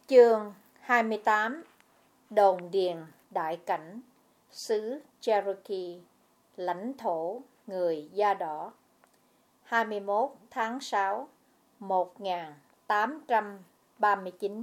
Chương 28. Đồn điền đại cảnh, xứ Cherokee, lãnh thổ người da đỏ. 21 tháng 6, 1839.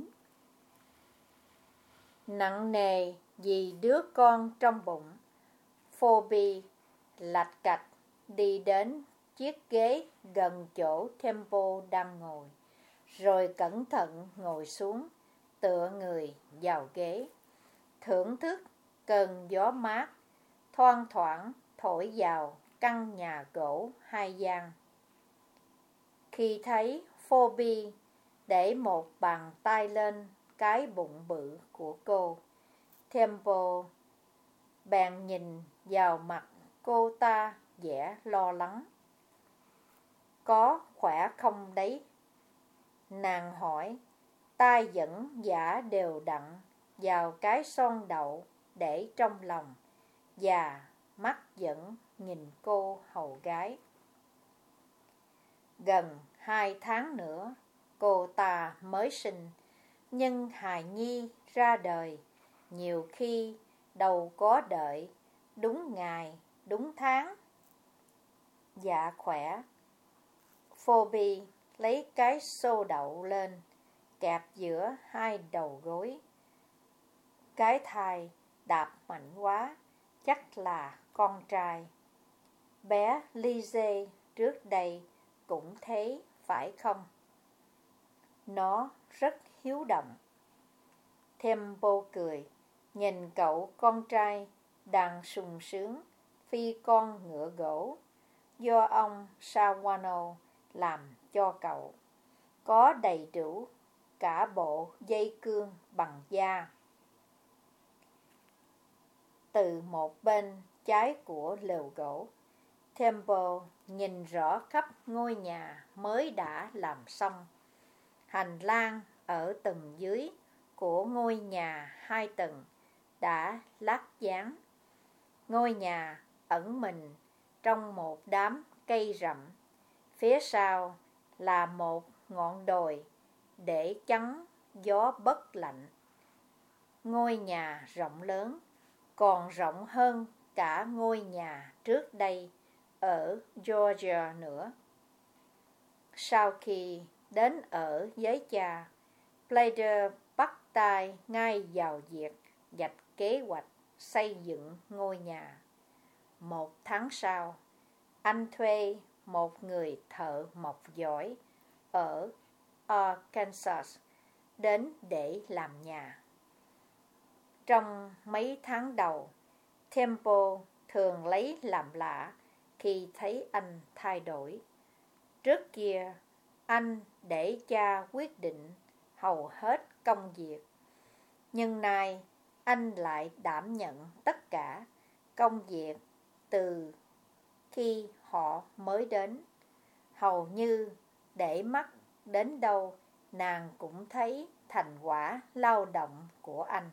Nặng nề vì đứa con trong bụng, Phoebe lạch cạch đi đến chiếc ghế gần chỗ Temple đang ngồi, rồi cẩn thận ngồi xuống, tựa người vào ghế, thưởng thức cơn gió mát thoang thoảng thổi vào căn nhà gỗ hai gian. Khi thấy Phoebe để một bàn tay lên cái bụng bự của cô, Temple bèn nhìn vào mặt cô ta vẻ lo lắng. "Có khỏe không đấy?" nàng hỏi, tay vẫn giã đều đặn vào cái son đậu để trong lòng, và mắt vẫn nhìn cô hầu gái. Gần 2 tháng nữa cô ta mới sinh, nhưng hài nhi ra đời nhiều khi đâu có đợi đúng ngày đúng tháng. Dạ khỏe. Phoebe lấy cái xô đậu lên, kẹp giữa hai đầu gối. Cái thai đạp mạnh quá, chắc là con trai. Bé Lizzie trước đây cũng thế phải không? Nó rất hiếu động. Temple cười, nhìn cậu con trai đang sung sướng phi con ngựa gỗ do ông Sawano làm cho cậu, có đầy đủ cả bộ dây cương bằng da. Từ một bên trái của lều gỗ, Temple nhìn rõ khắp ngôi nhà mới đã làm xong. Hành lang ở tầng dưới của ngôi nhà 2 tầng đã lát dán. Ngôi nhà ẩn mình trong một đám cây rậm. Phía sau là một ngọn đồi để chắn gió bất lạnh. Ngôi nhà rộng lớn, còn rộng hơn cả ngôi nhà trước đây ở Georgia nữa. Sau khi đến ở với cha, Plater bắt tay ngay vào việc vạch kế hoạch xây dựng ngôi nhà. 1 tháng sau, anh thuê một người thợ mộc giỏi ở Arkansas đến để làm nhà. Trong mấy tháng đầu, Temple thường lấy làm lạ khi thấy anh thay đổi. Trước kia, anh để cha quyết định hầu hết công việc, nhưng nay anh lại đảm nhận tất cả công việc từ khi họ mới đến. Hầu như để mắt đến đâu, nàng cũng thấy thành quả lao động của anh.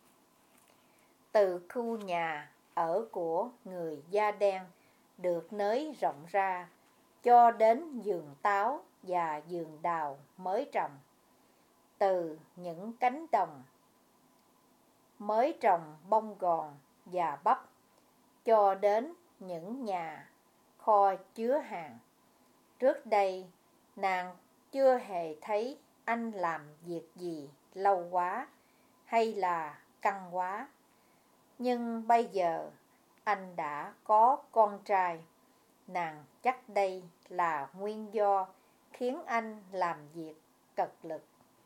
Từ khu nhà ở của người da đen được nới rộng ra, cho đến vườn táo và vườn đào mới trồng. Từ những cánh đồng mới trồng bông gòn và bắp, cho đến những nhà kho chứa hàng. Trước đây, nàng chưa hề thấy anh làm việc gì lâu quá hay là căng quá. Nhưng bây giờ anh đã có con trai. Nàng chắc đây là nguyên do khiến anh làm việc cật lực.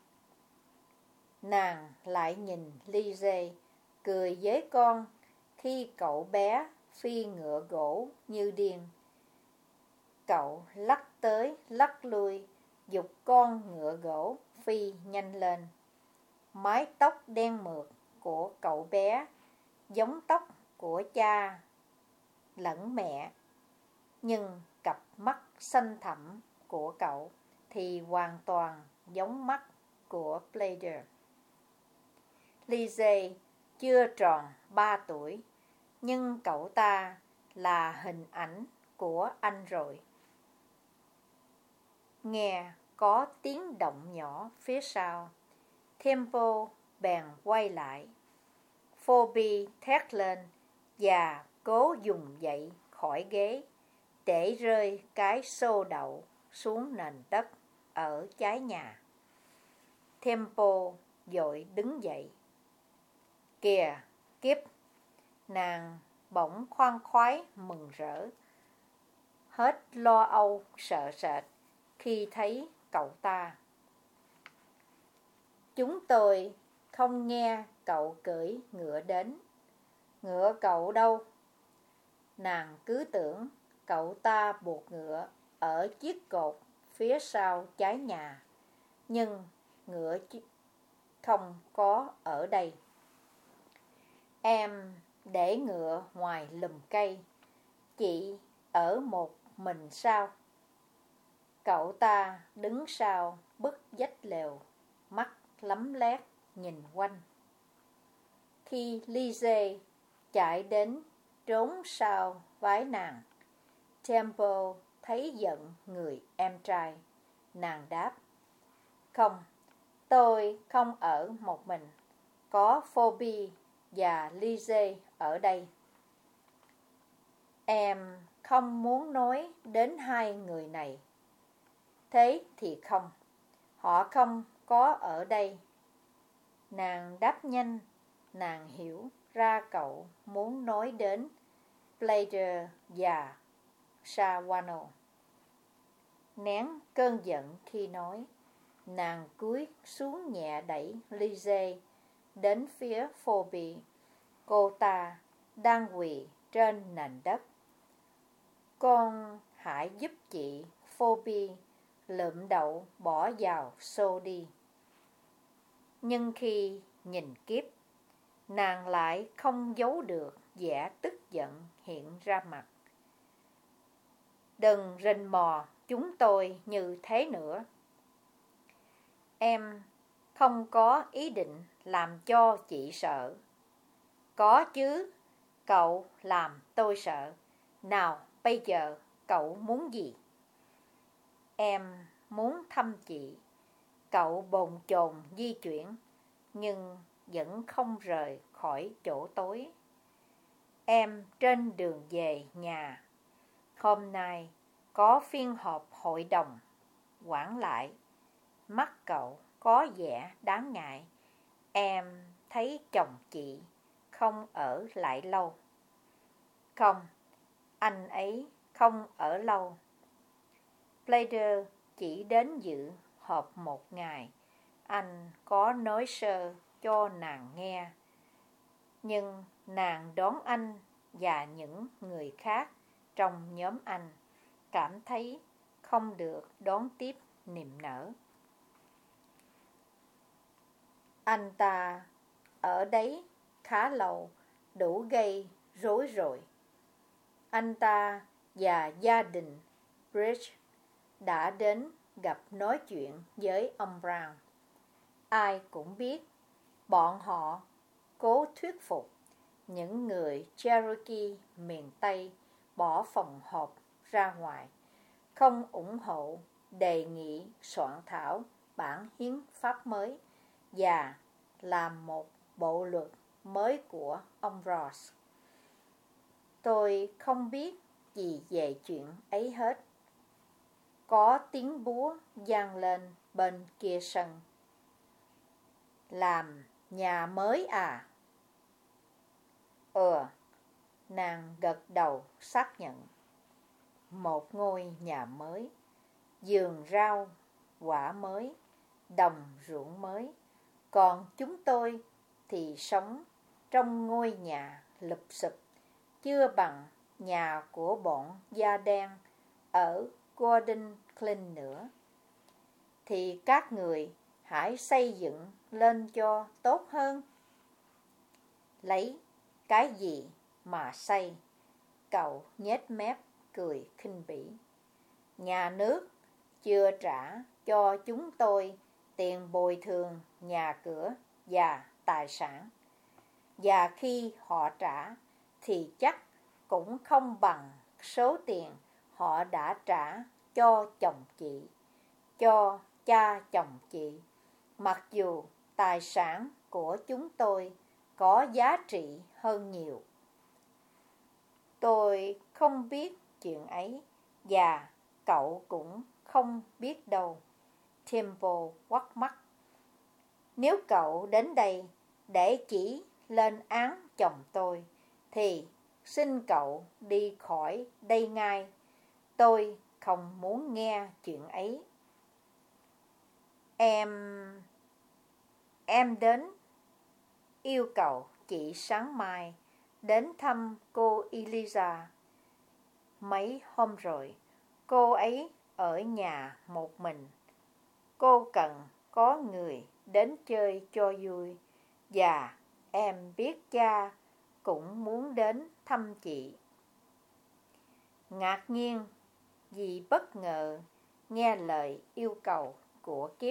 Nàng lại nhìn Lizzie cười với con khi cậu bé phi ngựa gỗ như điên. Cậu lắc tới lắc lui, giục con ngựa gỗ phi nhanh lên. Mái tóc đen mượt của cậu bé giống tóc của cha lẫn mẹ, nhưng cặp mắt xanh thẳm của cậu thì hoàn toàn giống mắt của Plater. Lizzie chưa tròn 3 tuổi, nhưng cậu ta là hình ảnh của anh rồi. Nghe có tiếng động nhỏ phía sau. Temple bèn quay lại. Phoebe thét lên và cố dùng dậy khỏi ghế để rơi cái xô đậu xuống nền đất ở trái nhà. Temple vội đứng dậy. Kìa, Kip! Nàng bỗng khoan khoái mừng rỡ, hết lo âu sợ sệt khi thấy cậu ta. Chúng tôi không nghe cậu cưỡi ngựa đến. Ngựa cậu đâu? Nàng cứ tưởng cậu ta buộc ngựa ở chiếc cột phía sau trái nhà, nhưng ngựa không có ở đây. Em để ngựa ngoài lùm cây, chị ở một mình sao? Cậu ta đứng sau bức vách lều, mắt lấm lét nhìn quanh. Khi Lizzie chạy đến trốn sau vai nàng, Temple thấy giận người em trai. Nàng đáp: Không, tôi không ở một mình, có Phoebe và Lizzie ở đây. Em không muốn nói đến hai người này. Thế thì không, họ không có ở đây. Nàng đáp nhanh, nàng hiểu ra cậu muốn nói đến Blader và Shawano. Nén cơn giận khi nói, nàng cúi xuống nhẹ đẩy Lizzie đến phía Phoebe. Cô ta đang quỳ trên nền đất. Con hãy giúp chị Phoebe lượm đậu bỏ vào xô đi. Nhưng khi nhìn Kip, nàng lại không giấu được vẻ tức giận hiện ra mặt. Đừng rình mò chúng tôi như thế nữa. Em không có ý định làm cho chị sợ. Có chứ, cậu làm tôi sợ. Nào, bây giờ cậu muốn gì? Em muốn thăm chị. Cậu bồn chồn di chuyển, nhưng vẫn không rời khỏi chỗ tối. Em trên đường về nhà. Hôm nay có phiên họp hội đồng quản lại. Mắt cậu có vẻ đáng ngại. Em thấy chồng chị không ở lại lâu. Không, anh ấy không ở lâu. Blader chỉ đến dự họp một ngày. Anh có nói sơ cho nàng nghe, nhưng nàng đoán anh và những người khác trong nhóm anh cảm thấy không được đón tiếp niềm nở. Anh ta ở đấy khá lâu, đủ gây rối rồi. Anh ta và gia đình Bridge đã đến gặp nói chuyện với ông Brown. Ai cũng biết bọn họ cố thuyết phục những người Cherokee miền Tây bỏ phòng họp ra ngoài, không ủng hộ đề nghị soạn thảo bản hiến pháp mới và làm một bộ luật mới của ông Ross. Tôi không biết gì về chuyện ấy hết. Có tiếng búa vang lên bên kia sân. Làm nhà mới à? Nàng gật đầu xác nhận. Một ngôi nhà mới, vườn rau, quả mới, đồng ruộng mới. Còn chúng tôi thì sống trong ngôi nhà lụp xụp, chưa bằng nhà của bọn da đen ở Gordon Glen nữa. Thì các người hãy xây dựng lên cho tốt hơn. Lấy cái gì mà xây? Cậu nhếch mép cười khinh bỉ. Nhà nước chưa trả cho chúng tôi tiền bồi thường nhà cửa và tài sản. Và khi họ trả thì chắc cũng không bằng số tiền họ đã trả cho chồng chị, cho cha chồng chị, mặc dù tài sản của chúng tôi có giá trị hơn nhiều. Tôi không biết chuyện ấy, và cậu cũng không biết đâu. Temple quắt mắt. Nếu cậu đến đây để chỉ lên án chồng tôi, thì xin cậu đi khỏi đây ngay. Tôi không muốn nghe chuyện ấy. Em đến yêu cầu chị sáng mai đến thăm cô Eliza. Mấy hôm rồi, cô ấy ở nhà một mình. Cô cần có người đến chơi cho vui, và em biết cha cũng muốn đến thăm chị. Ngạc nhiên vì bất ngờ nghe lời yêu cầu của Kip.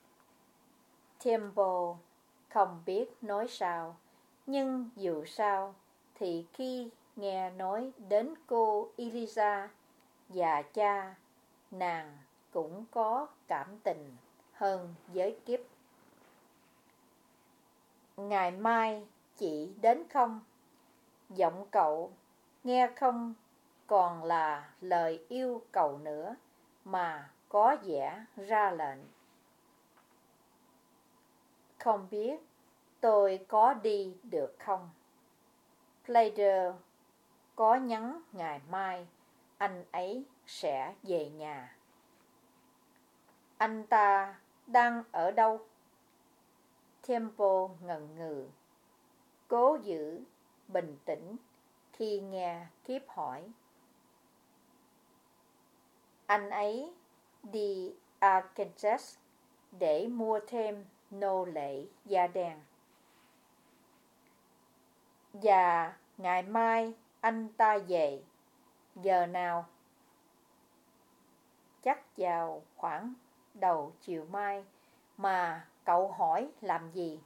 Temple không biết nói sao, nhưng dù sao thì khi nghe nói đến cô Eliza và cha, nàng cũng có cảm tình hơn với Kip. Ngày mai chị đến không? Giọng cậu nghe không còn là lời yêu cầu nữa, mà có vẻ ra lệnh. Không biết tôi có đi được không? Plater có nhắn ngày mai anh ấy sẽ về nhà. Anh ta đang ở đâu? Temple ngần ngừ, cố giữ bình tĩnh khi nghe Kip hỏi. Anh ấy đi Arkansas để mua thêm nô lệ da đen. Và ngày mai anh ta về giờ nào? Chắc vào khoảng đầu chiều mai, mà cậu hỏi làm gì?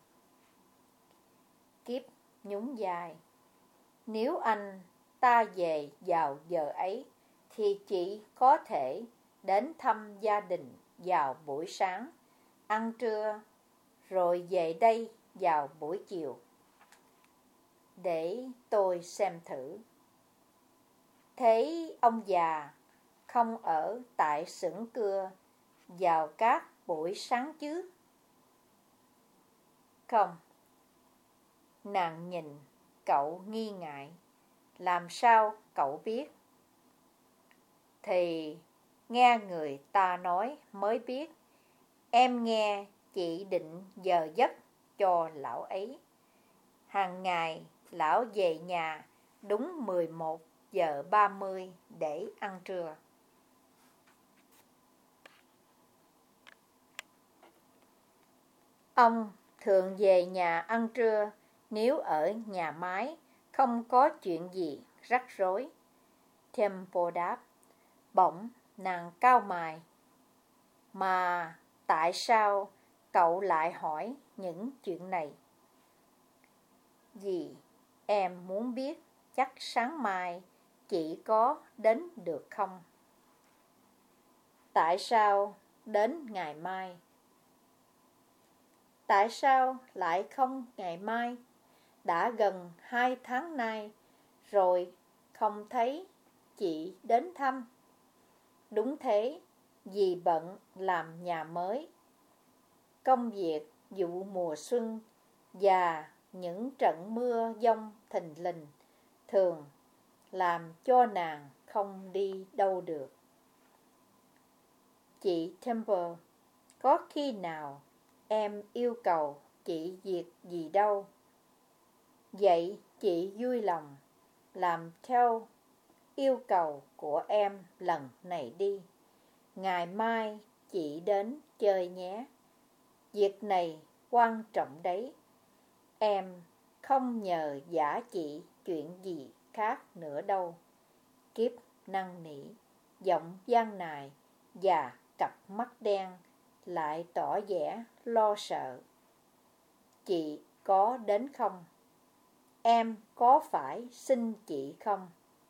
Kip nhún vai. Nếu anh ta về vào giờ ấy, thì chị có thể đến thăm gia đình vào buổi sáng, ăn trưa, rồi về đây vào buổi chiều. Để tôi xem thử. Thế ông già không ở tại xưởng cưa vào các buổi sáng chứ? Không. Nàng nhìn cậu nghi ngại. Làm sao cậu biết? Thì nghe người ta nói mới biết. Em nghe chị định giờ giấc cho lão ấy. Hàng ngày lão về nhà đúng 11:30 để ăn trưa. Ông thường về nhà ăn trưa nếu ở nhà máy không có chuyện gì rắc rối. Temple đáp. Bỗng nàng cau mày. Mà tại sao cậu lại hỏi những chuyện này? Vì em muốn biết chắc sáng mai chị có đến được không? Tại sao đến ngày mai? Tại sao lại không ngày mai? Đã gần 2 tháng nay rồi không thấy chị đến thăm. Đúng thế, vì bận làm nhà mới. Công việc vụ mùa xuân và những trận mưa giông thình lình thường làm cho nàng không đi đâu được. Chị Temple, có khi nào em yêu cầu chị việc gì đâu? Vậy chị vui lòng làm theo yêu cầu của em lần này đi. Ngày mai chị đến chơi nhé. Việc này quan trọng đấy. Em không nhờ vả chị chuyện gì khác nữa đâu. Kip năn nỉ, giọng gian nài và cặp mắt đen lại tỏ vẻ lo sợ. Chị có đến không? Em có phải xin chị không?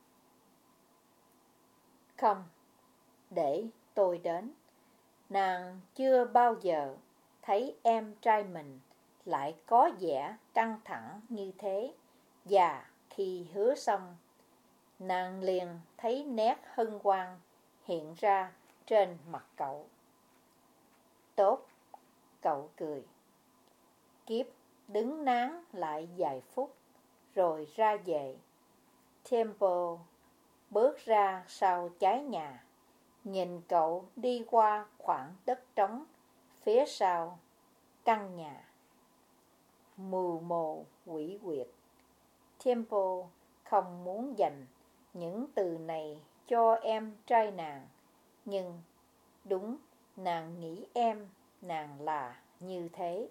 Không, để tôi đến. Nàng chưa bao giờ thấy em trai mình lại có vẻ căng thẳng như thế, và khi hứa xong, nàng liền thấy nét hân hoan hiện ra trên mặt cậu. Tốt, cậu cười. Kiếp đứng nán lại vài phút, rồi ra về. Temple bước ra sau trái nhà, nhìn cậu đi qua khoảng đất trống phía sau căn nhà. Mù mồ quỷ quyệt. Temple không muốn dành những từ này cho em trai nàng, nhưng đúng, nàng nghĩ nàng là như thế.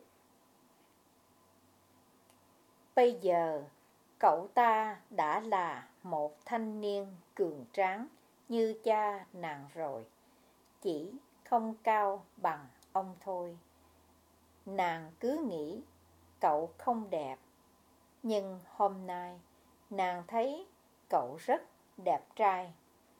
Bây giờ, cậu ta đã là một thanh niên cường tráng như cha nàng rồi, chỉ không cao bằng ông thôi. Nàng cứ nghĩ cậu không đẹp, nhưng hôm nay nàng thấy cậu rất đẹp trai.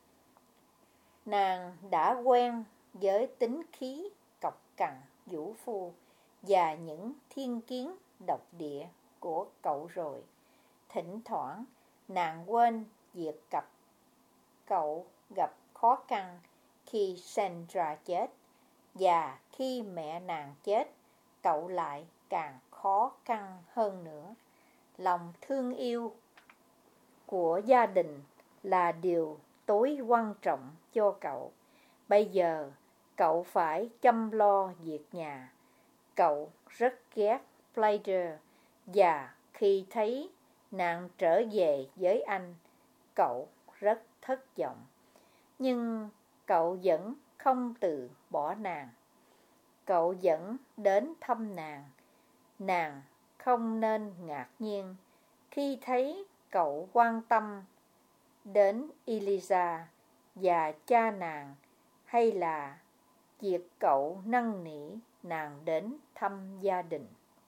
Nàng đã quen với tính khí cọc cằn vũ phu và những thiên kiến độc địa của cậu rồi. Thỉnh thoảng nàng quên việc cậu gặp khó khăn khi Sandra chết, và khi mẹ nàng chết, cậu lại càng khó khăn hơn nữa. Lòng thương yêu của gia đình là điều tối quan trọng cho cậu. Bây giờ cậu phải chăm lo việc nhà. Cậu rất ghét Playder, và khi thấy nàng trở về với anh, cậu rất thất vọng. Nhưng cậu vẫn không từ bỏ nàng. Cậu vẫn đến thăm nàng. Nàng không nên ngạc nhiên khi thấy cậu quan tâm đến Eliza và cha nàng, hay là việc cậu năn nỉ nàng đến thăm gia đình.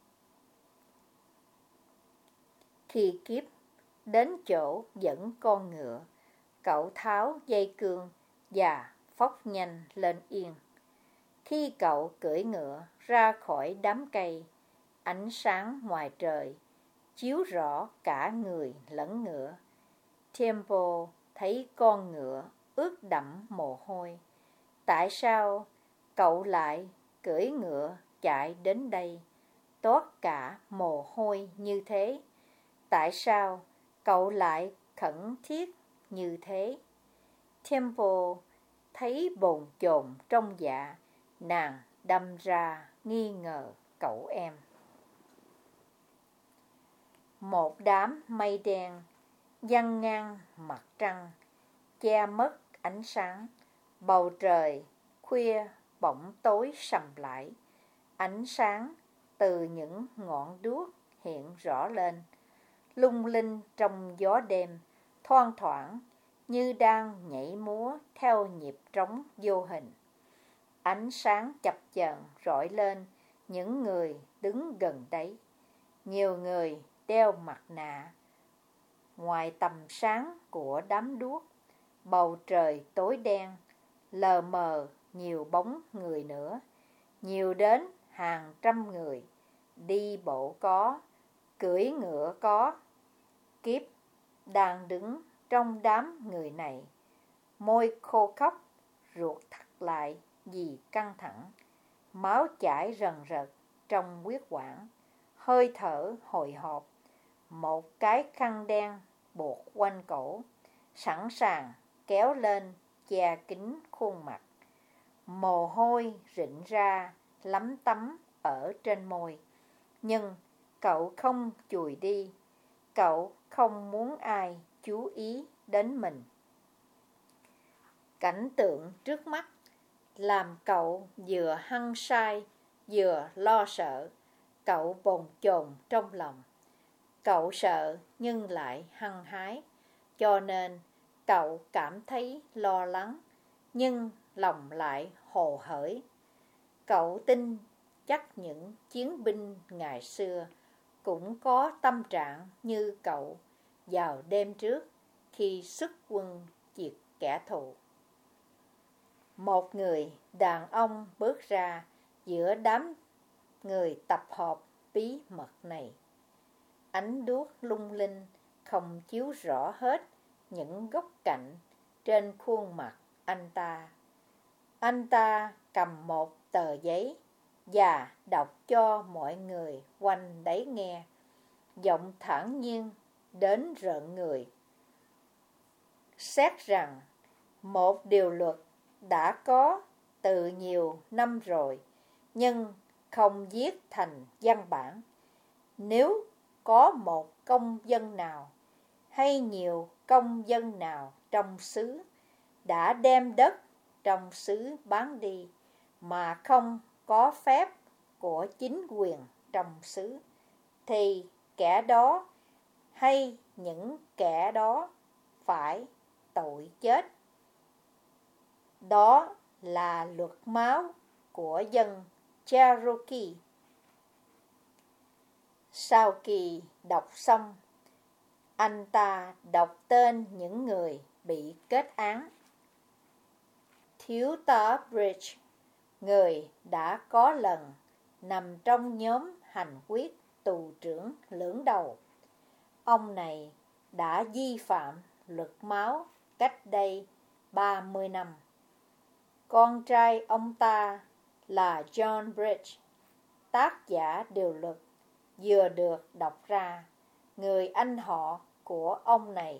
Khi Kiếp đến chỗ dẫn con ngựa, cậu tháo dây cương và phóc nhanh lên yên. Khi cậu cưỡi ngựa ra khỏi đám cây, ánh sáng ngoài trời chiếu rõ cả người lẫn ngựa. Temple thấy con ngựa ướt đẫm mồ hôi. Tại sao cậu lại cưỡi ngựa chạy đến đây, toát cả mồ hôi như thế? Tại sao cậu lại khẩn thiết như thế? Temple thấy bồn chồn trong dạ, nàng đâm ra nghi ngờ cậu em. Một đám mây đen giăng ngang mặt trăng, che mất ánh sáng. Bầu trời khuya bỗng tối sầm lại. Ánh sáng từ những ngọn đuốc hiện rõ lên, lung linh trong gió đêm, thoang thoảng như đang nhảy múa theo nhịp trống vô hình. Ánh sáng chập chờn rọi lên những người đứng gần đấy. Nhiều người đeo mặt nạ. Ngoài tầm sáng của đám đuốc, bầu trời tối đen, lờ mờ nhiều bóng người nữa. Nhiều đến hàng trăm người, đi bộ có, cưỡi ngựa có. Kiếp đang đứng trong đám người này, môi khô khốc, ruột thắt lại vì căng thẳng, máu chảy rần rật trong huyết quản, hơi thở hồi hộp. Một cái khăn đen buộc quanh cổ, sẵn sàng kéo lên che kín khuôn mặt. Mồ hôi rịn ra lấm tấm ở trên môi, nhưng cậu không chùi đi. Cậu không muốn ai chú ý đến mình. Cảnh tượng trước mắt làm cậu vừa hăng say vừa lo sợ. Cậu bồn chồn trong lòng. Cậu sợ nhưng lại hăng hái, cho nên cậu cảm thấy lo lắng, nhưng lòng lại hồ hởi. Cậu tin chắc những chiến binh ngày xưa cũng có tâm trạng như cậu vào đêm trước khi xuất quân diệt kẻ thù. Một người đàn ông bước ra giữa đám người tập hợp bí mật này. Ánh đuốc lung linh không chiếu rõ hết những góc cạnh trên khuôn mặt anh ta. Anh ta cầm một tờ giấy và đọc cho mọi người quanh đấy nghe, giọng thản nhiên đến rợn người. Xét rằng một điều luật đã có từ nhiều năm rồi, nhưng không viết thành văn bản. Nếu có một công dân nào hay nhiều công dân nào trong xứ đã đem đất trong xứ bán đi mà không có phép của chính quyền trong xứ, thì kẻ đó hay những kẻ đó phải tội chết. Đó là luật máu của dân Cherokee. Sau khi đọc xong, anh ta đọc tên những người bị kết án. Thiếu tá Bridge, người đã có lần nằm trong nhóm hành quyết tù trưởng lưỡng đầu. Ông này đã vi phạm luật máu cách đây 30 năm. Con trai ông ta là John Bridge, tác giả điều luật vừa được đọc ra, người anh họ của ông này.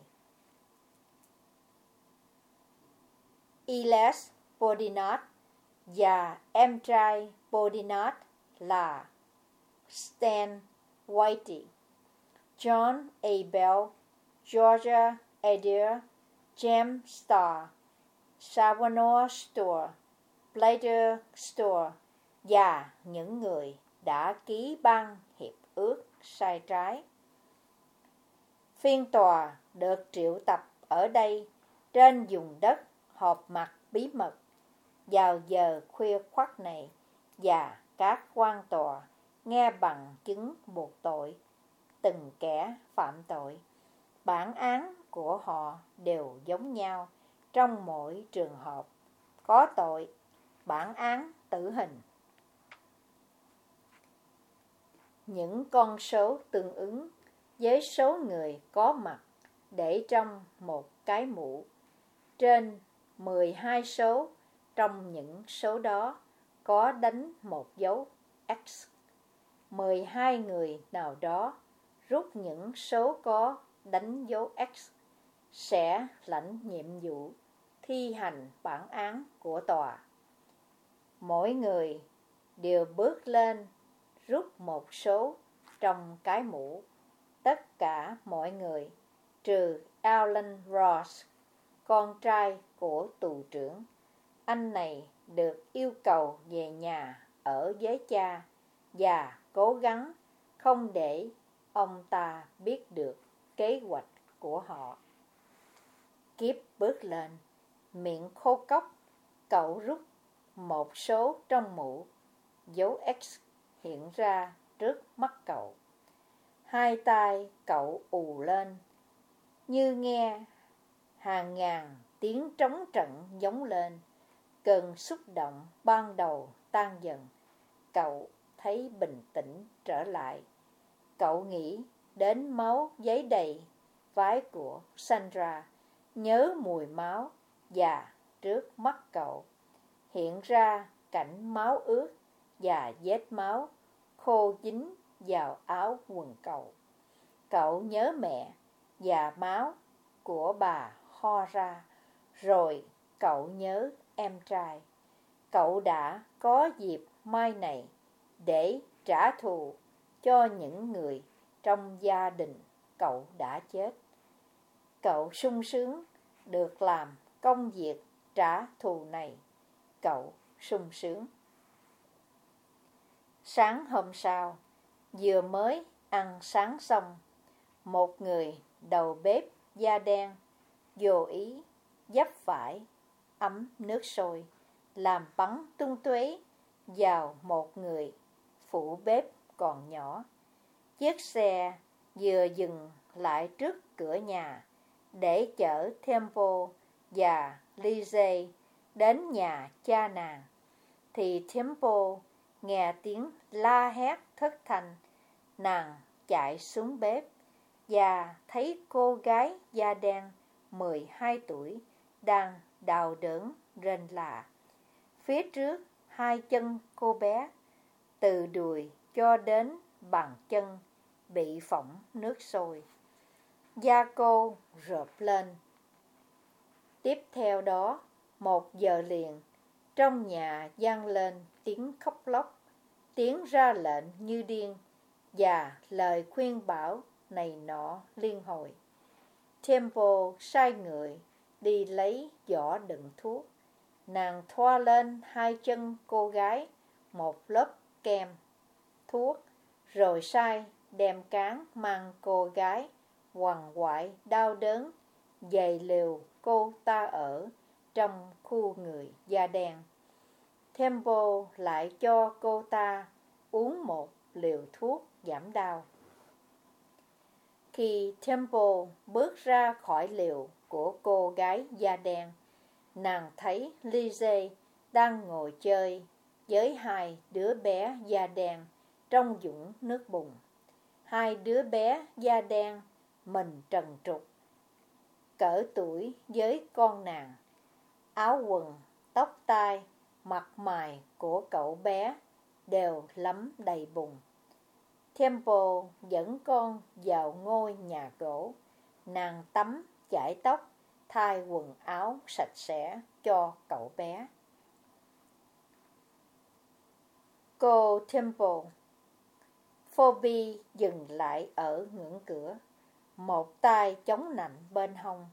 Elias Boudinot và em trai Boudinot là Stan Whitey, John A. Bell, Georgia Adair, James Starr, Savannah Store, Blader Store và những người đã ký ban hiệp ước sai trái. Phiên tòa được triệu tập ở đây trên vùng đất họp mặt bí mật vào giờ khuya khoắt này, và các quan tòa nghe bằng chứng buộc tội từng kẻ phạm tội. Bản án của họ đều giống nhau trong mỗi trường hợp. Có tội, bản án tử hình. Những con số tương ứng với số người có mặt để trong một cái mũ. Trên 12 số trong những số đó có đánh một dấu X. 12 người nào đó rút những số có đánh dấu X sẽ lãnh nhiệm vụ thi hành bản án của tòa. Mỗi người đều bước lên rút một số trong cái mũ. Tất cả mọi người trừ Alan Ross, con trai của tù trưởng. Anh này được yêu cầu về nhà ở với cha và cố gắng không để ông ta biết được kế hoạch của họ. Kiếp bước lên, miệng khô cốc, cậu rút một số trong mũ. Dấu X hiện ra trước mắt cậu. Hai tay cậu ù lên, như nghe hàng ngàn tiếng trống trận giống lên. Cơn xúc động ban đầu tan dần. Cậu thấy bình tĩnh trở lại. Cậu nghĩ đến máu giấy đầy váy của Sandra, nhớ mùi máu, và trước mắt cậu hiện ra cảnh máu ướt và vết máu khô dính vào áo quần cậu. Cậu nhớ mẹ và máu của bà ho ra, rồi cậu nhớ em trai. Cậu đã có dịp mai này để trả thù cho những người trong gia đình cậu đã chết. Cậu sung sướng được làm công việc trả thù này. Cậu sung sướng. Sáng hôm sau, vừa mới ăn sáng xong, một người đầu bếp da đen vô ý vấp phải ấm nước sôi, làm bắn tung tóe vào một người phụ bếp còn nhỏ. Chiếc xe vừa dừng lại trước cửa nhà để chở Temple và Lizzie đến nhà cha nàng, thì Temple nghe tiếng la hét thất thanh nàng chạy xuống bếp và thấy cô gái da đen 12 tuổi đang đau đớn rên la. Phía trước hai chân cô bé, từ đùi cho đến bàn chân, bị phỏng nước sôi. Da cô rộp lên. Tiếp theo đó, 1 giờ liền, trong nhà vang lên tiếng khóc lóc, tiếng ra lệnh như điên và lời khuyên bảo này nọ liên hồi. Temple sai người đi lấy giỏ đựng thuốc. Nàng thoa lên hai chân cô gái một lớp kem thuốc, rồi sai đem cán mang cô gái quằn quại đau đớn về lều cô ta ở trong khu người da đen. Temple lại cho cô ta uống 1 liều thuốc giảm đau. Khi Temple bước ra khỏi lều của cô gái da đen, nàng thấy Lizzie đang ngồi chơi với 2 đứa bé da đen trong vũng nước bùn. 2 đứa bé da đen mình trần trụi, cỡ tuổi với con nàng. Áo quần, tóc tai, mặt mày của cậu bé đều lấm đầy bùn. Temple dẫn con vào ngôi nhà gỗ. Nàng tắm, chải tóc, thay quần áo sạch sẽ cho cậu bé. Cô Temple. Phoebe dừng lại ở ngưỡng cửa, một tay chống nạnh bên hông.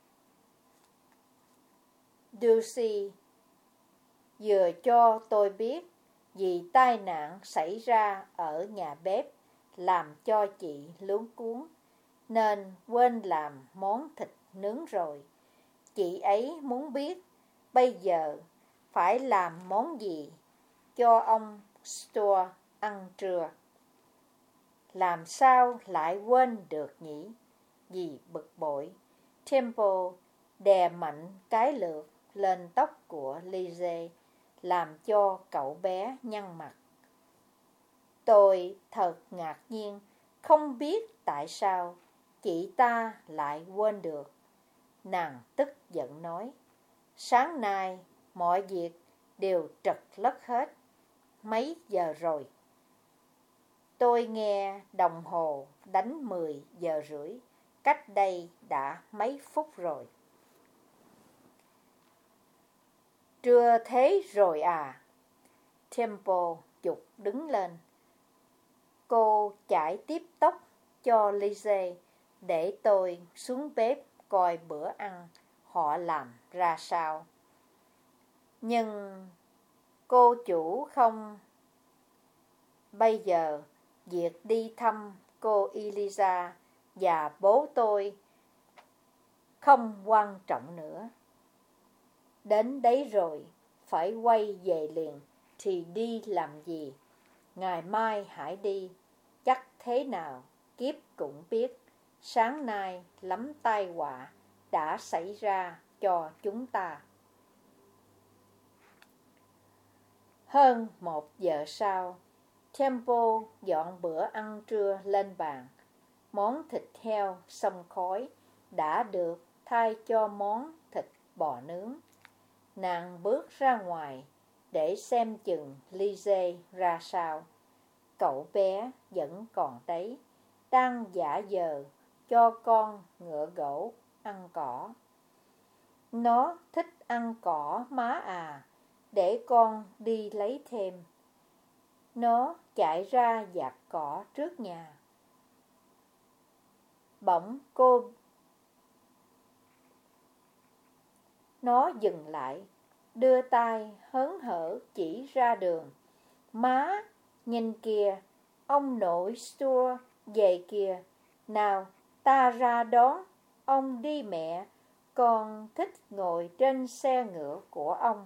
Dulcie vừa cho tôi biết vì tai nạn xảy ra ở nhà bếp làm cho chị luống cuống, nên quên làm món thịt nướng rồi. Chị ấy muốn biết bây giờ phải làm món gì cho ông Stuart ăn trưa. Làm sao lại quên được nhỉ? Vì bực bội, Temple đè mạnh cái lược lên tóc của Lizzie, làm cho cậu bé nhăn mặt. Tôi thật ngạc nhiên, không biết tại sao chị ta lại quên được. Nàng tức giận nói, sáng nay mọi việc đều trật lất hết. Mấy giờ rồi? Tôi nghe đồng hồ đánh 10 giờ rưỡi, cách đây đã mấy phút rồi. Trưa thế rồi à? Temple giục đứng lên. Cô chải tiếp tóc cho Lizzie để tôi xuống bếp coi bữa ăn họ làm ra sao. Nhưng cô chủ không... Bây giờ việc đi thăm cô Eliza và bố tôi không quan trọng nữa. Đến đấy rồi, phải quay về liền, thì đi làm gì? Ngày mai hãy đi, chắc thế nào kiếp cũng biết. Sáng nay lắm tai họa đã xảy ra cho chúng ta. Hơn 1 giờ sau, Temple dọn bữa ăn trưa lên bàn. Món thịt heo xông khói đã được thay cho món thịt bò nướng. Nàng bước ra ngoài để xem chừng Lizzie ra sao. Cậu bé vẫn còn đấy, đang giả vờ cho con ngựa gỗ ăn cỏ. Nó thích ăn cỏ má à, để con đi lấy thêm. Nó chạy ra vạt cỏ trước nhà. Bỗng nó dừng lại, đưa tay hớn hở chỉ ra đường. Má, nhìn kìa, ông nội Stuart về kìa. Nào, ta ra đón ông đi mẹ, con thích ngồi trên xe ngựa của ông.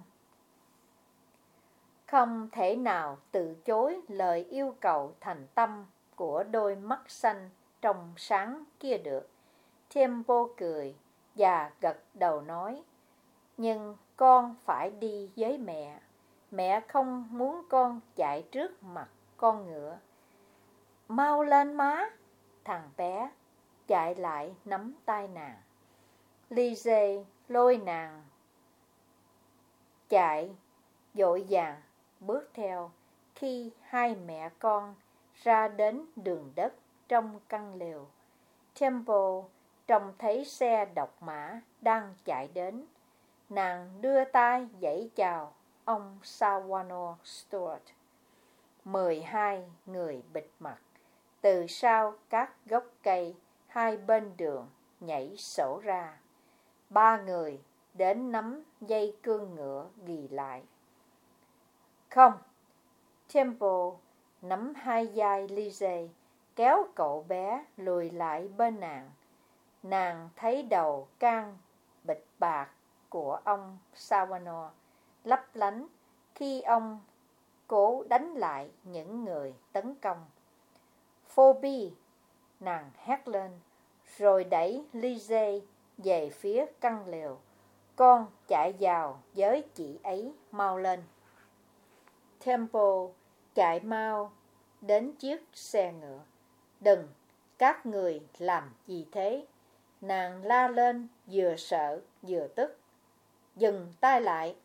Không thể nào từ chối lời yêu cầu thành tâm của đôi mắt xanh trong sáng kia được. Temple cười và gật đầu nói, nhưng con phải đi với mẹ. Mẹ không muốn con chạy trước mặt con ngựa. mau lên má. Thằng bé chạy lại nắm tay nàng. Lise lôi nàng chạy vội vàng bước theo. Khi hai mẹ con ra đến đường đất trong căn lều, Temple trông thấy xe độc mã đang chạy đến. Nàng đưa tay vẫy chào ông Sawano Stuart. 12 người bịt mặt từ sau các gốc cây hai bên đường nhảy sổ ra. 3 người đến nắm dây cương ngựa ghì lại. Không! Temple nắm hai vai Lise, kéo cậu bé lùi lại bên nàng. Nàng thấy đầu can bịch bạc của ông Sawano lấp lánh khi ông cố đánh lại những người tấn công. Phoebe! Nàng hét lên, rồi đẩy Lise về phía căn lều. Con chạy vào với chị ấy, mau lên. Temple chạy mau đến chiếc xe ngựa. Đừng, các người làm gì thế? Nàng la lên vừa sợ vừa tức. Dừng tay lại.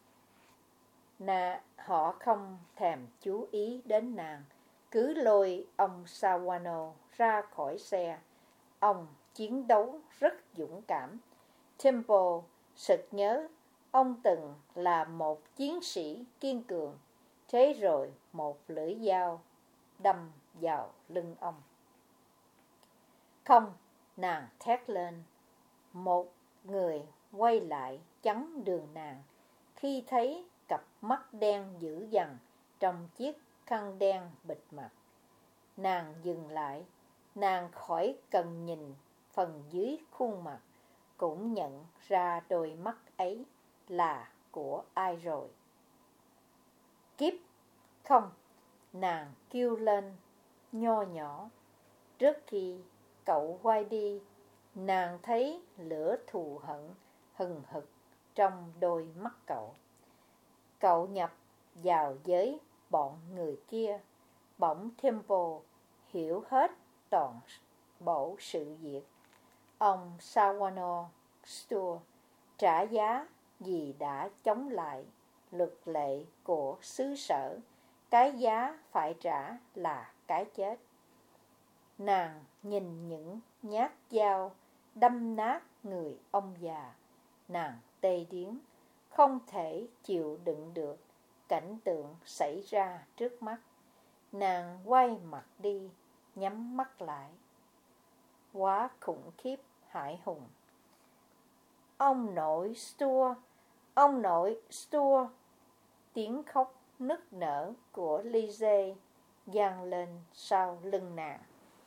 Họ không thèm chú ý đến nàng, cứ lôi ông Sawano ra khỏi xe. Ông chiến đấu rất dũng cảm. Temple sực nhớ ông từng là một chiến sĩ kiên cường. Thế rồi một lưỡi dao đâm vào lưng ông. Không! Nàng thét lên. Một người quay lại chắn đường nàng khi thấy cặp mắt đen dữ dằn trong chiếc khăn đen bịt mặt. Nàng dừng lại. Nàng khỏi cần nhìn phần dưới khuôn mặt, cũng nhận ra đôi mắt ấy là của ai rồi. Kiếp! Không! Nàng kêu lên nho nhỏ. Trước khi cậu quay đi, nàng thấy lửa thù hận hừng hực trong đôi mắt cậu. Cậu nhập vào với bọn người kia. Bỗng Temple hiểu hết toàn bộ sự việc. Ông Sawano Stuart trả giá vì đã chống lại luật lệ của xứ sở. Cái giá phải trả là cái chết. Nàng nhìn những nhát dao đâm nát người ông già. Nàng tê điếng, không thể chịu đựng được cảnh tượng xảy ra trước mắt. Nàng quay mặt đi, nhắm mắt lại. Quá khủng khiếp hãi hùng. Ông nội Stuart! Ông nội Stuart! Tiếng khóc nức nở của Lise vang lên sau lưng nàng.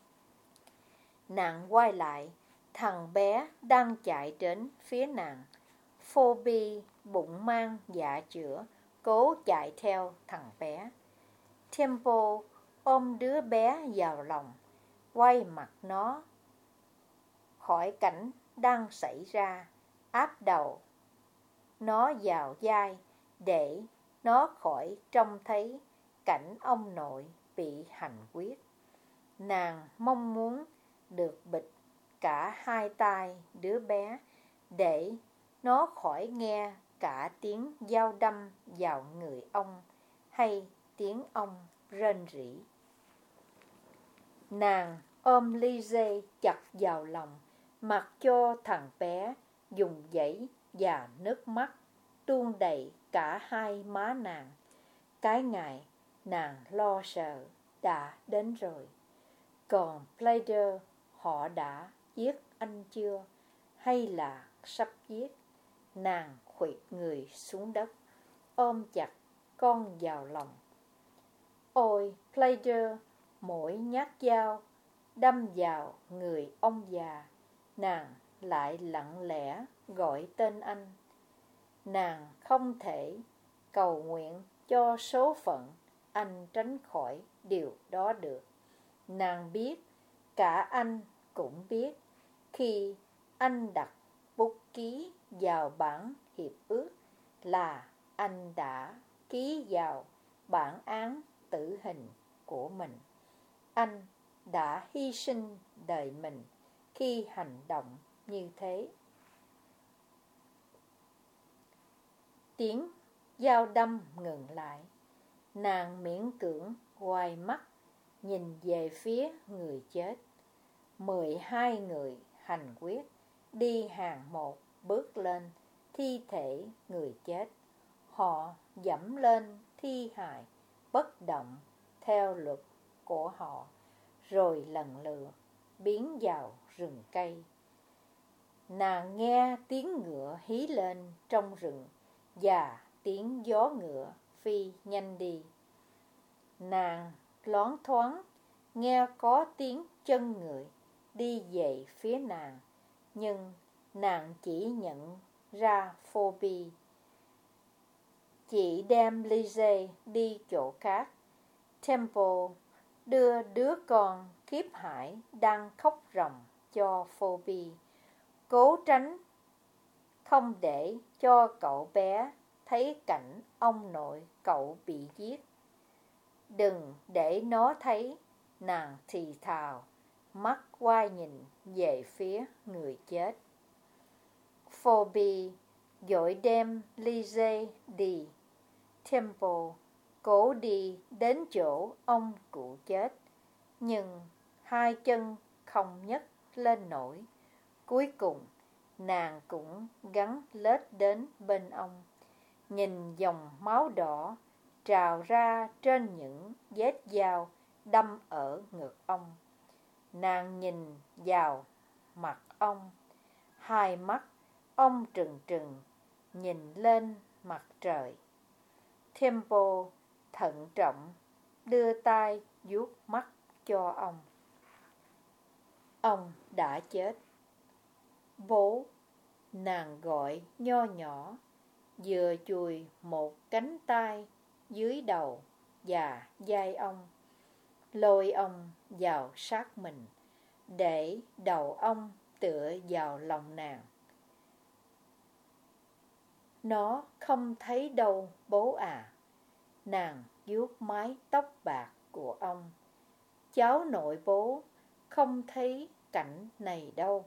Nàng quay lại, thằng bé đang chạy đến phía nàng. Phoebe bụng mang dạ chữa, cố chạy theo thằng bé. Temple ôm đứa bé vào lòng, quay mặt nó khỏi cảnh đang xảy ra, áp đầu nó vào vai để nó khỏi trông thấy cảnh ông nội bị hành quyết. Nàng mong muốn được bịt cả hai tay đứa bé để nó khỏi nghe cả tiếng dao đâm vào người ông hay tiếng ông rên rỉ. Nàng ôm Lise chặt vào lòng, mặc cho thằng bé dùng dãy và nước mắt tuôn đầy cả hai má nàng. Cái ngày nàng lo sợ đã đến rồi. Còn Playder, họ đã giết anh chưa? Hay là sắp giết? Nàng khuỵu người xuống đất, ôm chặt con vào lòng. Ôi Playder, mỗi nhát dao đâm vào người ông già, nàng lại lặng lẽ gọi tên anh. Nàng không thể cầu nguyện cho số phận anh tránh khỏi điều đó được. Nàng biết, cả anh cũng biết, khi anh đặt bút ký vào bản hiệp ước là anh đã ký vào bản án tử hình của mình. Anh đã hy sinh đời mình khi hành động như thế. Tiếng dao đâm ngừng lại. Nàng miễn cưỡng quay mắt, nhìn về phía người chết. 12 người hành quyết đi hàng một bước lên thi thể người chết. Họ dẫm lên thi hài bất động theo luật của họ, rồi lần lượt biến vào rừng cây. Nàng nghe tiếng ngựa hí lên trong rừng và tiếng gió ngựa phi nhanh đi. Nàng loáng thoáng nghe có tiếng chân người đi về phía nàng, nhưng nàng chỉ nhận ra Phoebe. Chị đem Lizzie đi chỗ khác. Temple đưa đứa con khiếp hải đang khóc ròng cho Phoebe, cố tránh không để cho cậu bé thấy cảnh ông nội cậu bị giết. Đừng để nó thấy, nàng thì thào, mắt quay nhìn về phía người chết. Phoebe vội đem Lizzie đi. Temple cố đi đến chỗ ông cụ chết, nhưng hai chân không nhấc lên nổi. Cuối cùng nàng cũng gắng lết đến bên ông, nhìn dòng máu đỏ trào ra trên những vết dao đâm ở ngực ông. Nàng nhìn vào mặt ông, hai mắt ông trừng trừng nhìn lên mặt trời. Temple thận trọng đưa tay vuốt mắt cho ông. Ông đã chết. Bố, nàng gọi nho nhỏ, vừa chùi một cánh tay dưới đầu và vai ông, lôi ông vào sát mình, để đầu ông tựa vào lòng nàng. Nó không thấy đâu bố à. Nàng vuốt mái tóc bạc của ông. Cháu nội bố không thấy cảnh này đâu.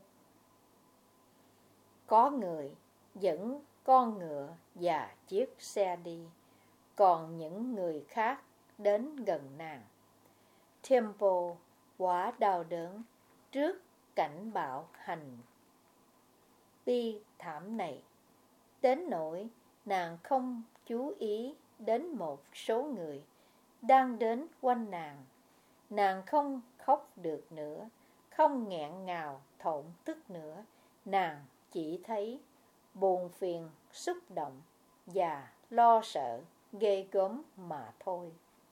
Có người dẫn con ngựa và chiếc xe đi, còn những người khác đến gần nàng. Temple quá đau đớn trước cảnh bạo hành bi thảm này, đến nỗi nàng không chú ý đến một số người đang đến quanh nàng. Nàng không khóc được nữa, không nghẹn ngào thổn thức nữa. Nàng chỉ thấy buồn phiền, xúc động và lo sợ ghê gớm mà thôi.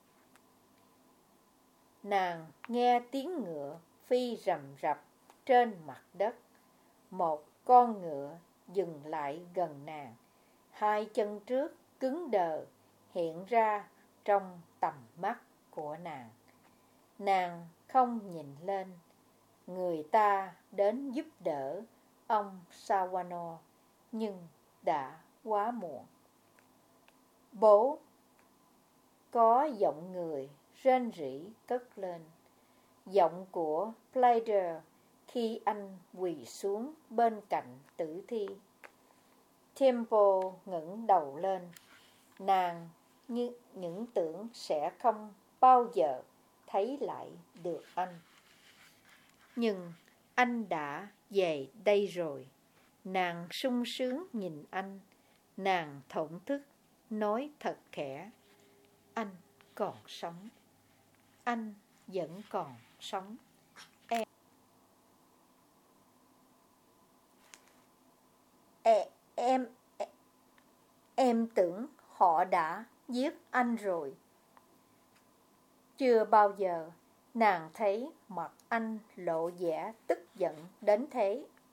Nàng nghe tiếng ngựa phi rầm rập trên mặt đất. Một con ngựa dừng lại gần nàng. Hai chân trước cứng đờ hiện ra trong tầm mắt của nàng. Nàng không nhìn lên. Người ta đến giúp đỡ ông Sawano, nhưng đã quá muộn. Bố! Có giọng người rên rỉ cất lên. Giọng của Playder khi anh quỳ xuống bên cạnh tử thi. Temple ngẩng đầu lên. Nàng như những tưởng sẽ không bao giờ thấy lại được anh. Nhưng anh đã về đây rồi. Nàng sung sướng nhìn anh. Nàng thổn thức nói thật khẽ. Anh còn sống. Anh vẫn còn sống. Em tưởng họ đã giết anh rồi. Chưa bao giờ nàng thấy mặt anh lộ vẻ tức giận đến thế.